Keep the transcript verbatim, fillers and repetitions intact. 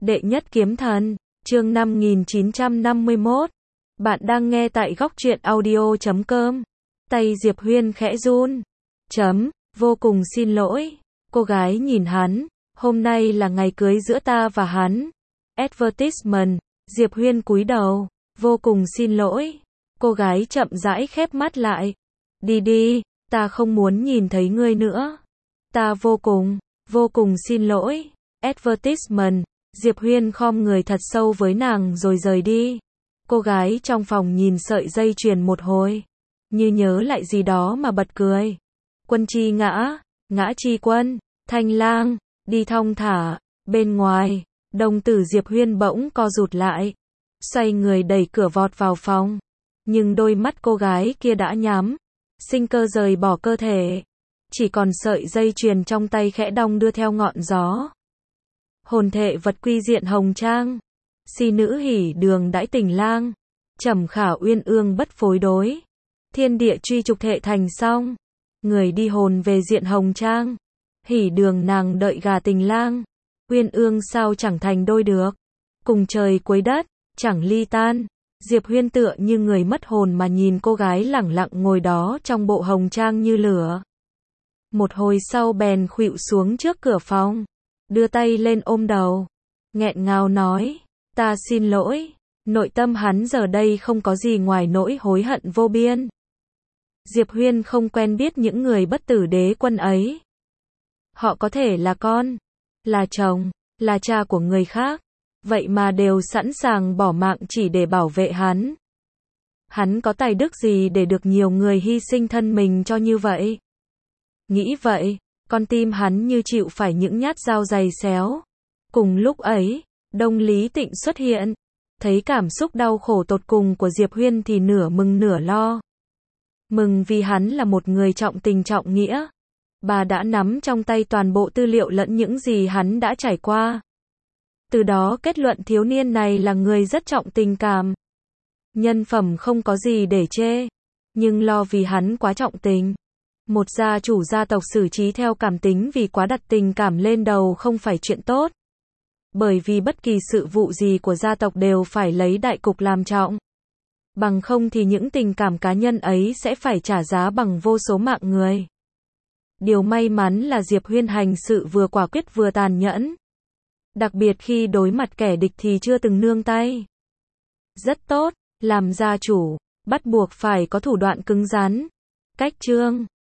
Đệ nhất kiếm thần, chương năm nghìn chín trăm năm mươi mốt. Bạn đang nghe tại góc truyện audio chấm com. Tay Diệp Huyên khẽ run. Chấm, vô cùng xin lỗi. Cô gái nhìn hắn, hôm nay là ngày cưới giữa ta và hắn. Advertisement, Diệp Huyên cúi đầu, vô cùng xin lỗi. Cô gái chậm rãi khép mắt lại. Đi đi, ta không muốn nhìn thấy ngươi nữa. Ta vô cùng, vô cùng xin lỗi. Advertisement, Diệp Huyên khom người thật sâu với nàng rồi rời đi. Cô gái trong phòng nhìn sợi dây chuyền một hồi, như nhớ lại gì đó mà bật cười. Quân chi ngã, ngã chi quân, Thanh Lang, đi thong thả. Bên ngoài, đồng tử Diệp Huyên bỗng co rụt lại, xoay người đẩy cửa vọt vào phòng. Nhưng đôi mắt cô gái kia đã nhắm, sinh cơ rời bỏ cơ thể. Chỉ còn sợi dây chuyền trong tay khẽ đong đưa theo ngọn gió. Hồn thệ vật quy diện hồng trang, si nữ hỉ đường đãi tình lang, trầm khả uyên ương bất phối đối. Thiên địa truy trục thệ thành xong, người đi hồn về diện hồng trang. Hỉ đường nàng đợi gà tình lang, uyên ương sao chẳng thành đôi được. Cùng trời cuối đất, chẳng ly tan. Diệp Huyên tựa như người mất hồn mà nhìn cô gái lẳng lặng ngồi đó trong bộ hồng trang như lửa. Một hồi sau bèn khuỵu xuống trước cửa phòng, đưa tay lên ôm đầu, nghẹn ngào nói, ta xin lỗi. Nội tâm hắn giờ đây không có gì ngoài nỗi hối hận vô biên. Diệp Huyên không quen biết những người bất tử đế quân ấy. Họ có thể là con, là chồng, là cha của người khác, vậy mà đều sẵn sàng bỏ mạng chỉ để bảo vệ hắn. Hắn có tài đức gì để được nhiều người hy sinh thân mình cho như vậy? Nghĩ vậy, con tim hắn như chịu phải những nhát dao dày xéo. Cùng lúc ấy, Đông Lý Tịnh xuất hiện, thấy cảm xúc đau khổ tột cùng của Diệp Huyên thì nửa mừng nửa lo. Mừng vì hắn là một người trọng tình trọng nghĩa. Bà đã nắm trong tay toàn bộ tư liệu lẫn những gì hắn đã trải qua. Từ đó kết luận thiếu niên này là người rất trọng tình cảm. Nhân phẩm không có gì để chê, nhưng lo vì hắn quá trọng tình. Một gia chủ gia tộc xử trí theo cảm tính vì quá đặt tình cảm lên đầu không phải chuyện tốt. Bởi vì bất kỳ sự vụ gì của gia tộc đều phải lấy đại cục làm trọng. Bằng không thì những tình cảm cá nhân ấy sẽ phải trả giá bằng vô số mạng người. Điều may mắn là Diệp Huyên hành sự vừa quả quyết vừa tàn nhẫn. Đặc biệt khi đối mặt kẻ địch thì chưa từng nương tay. Rất tốt, làm gia chủ, bắt buộc phải có thủ đoạn cứng rắn. Cách chương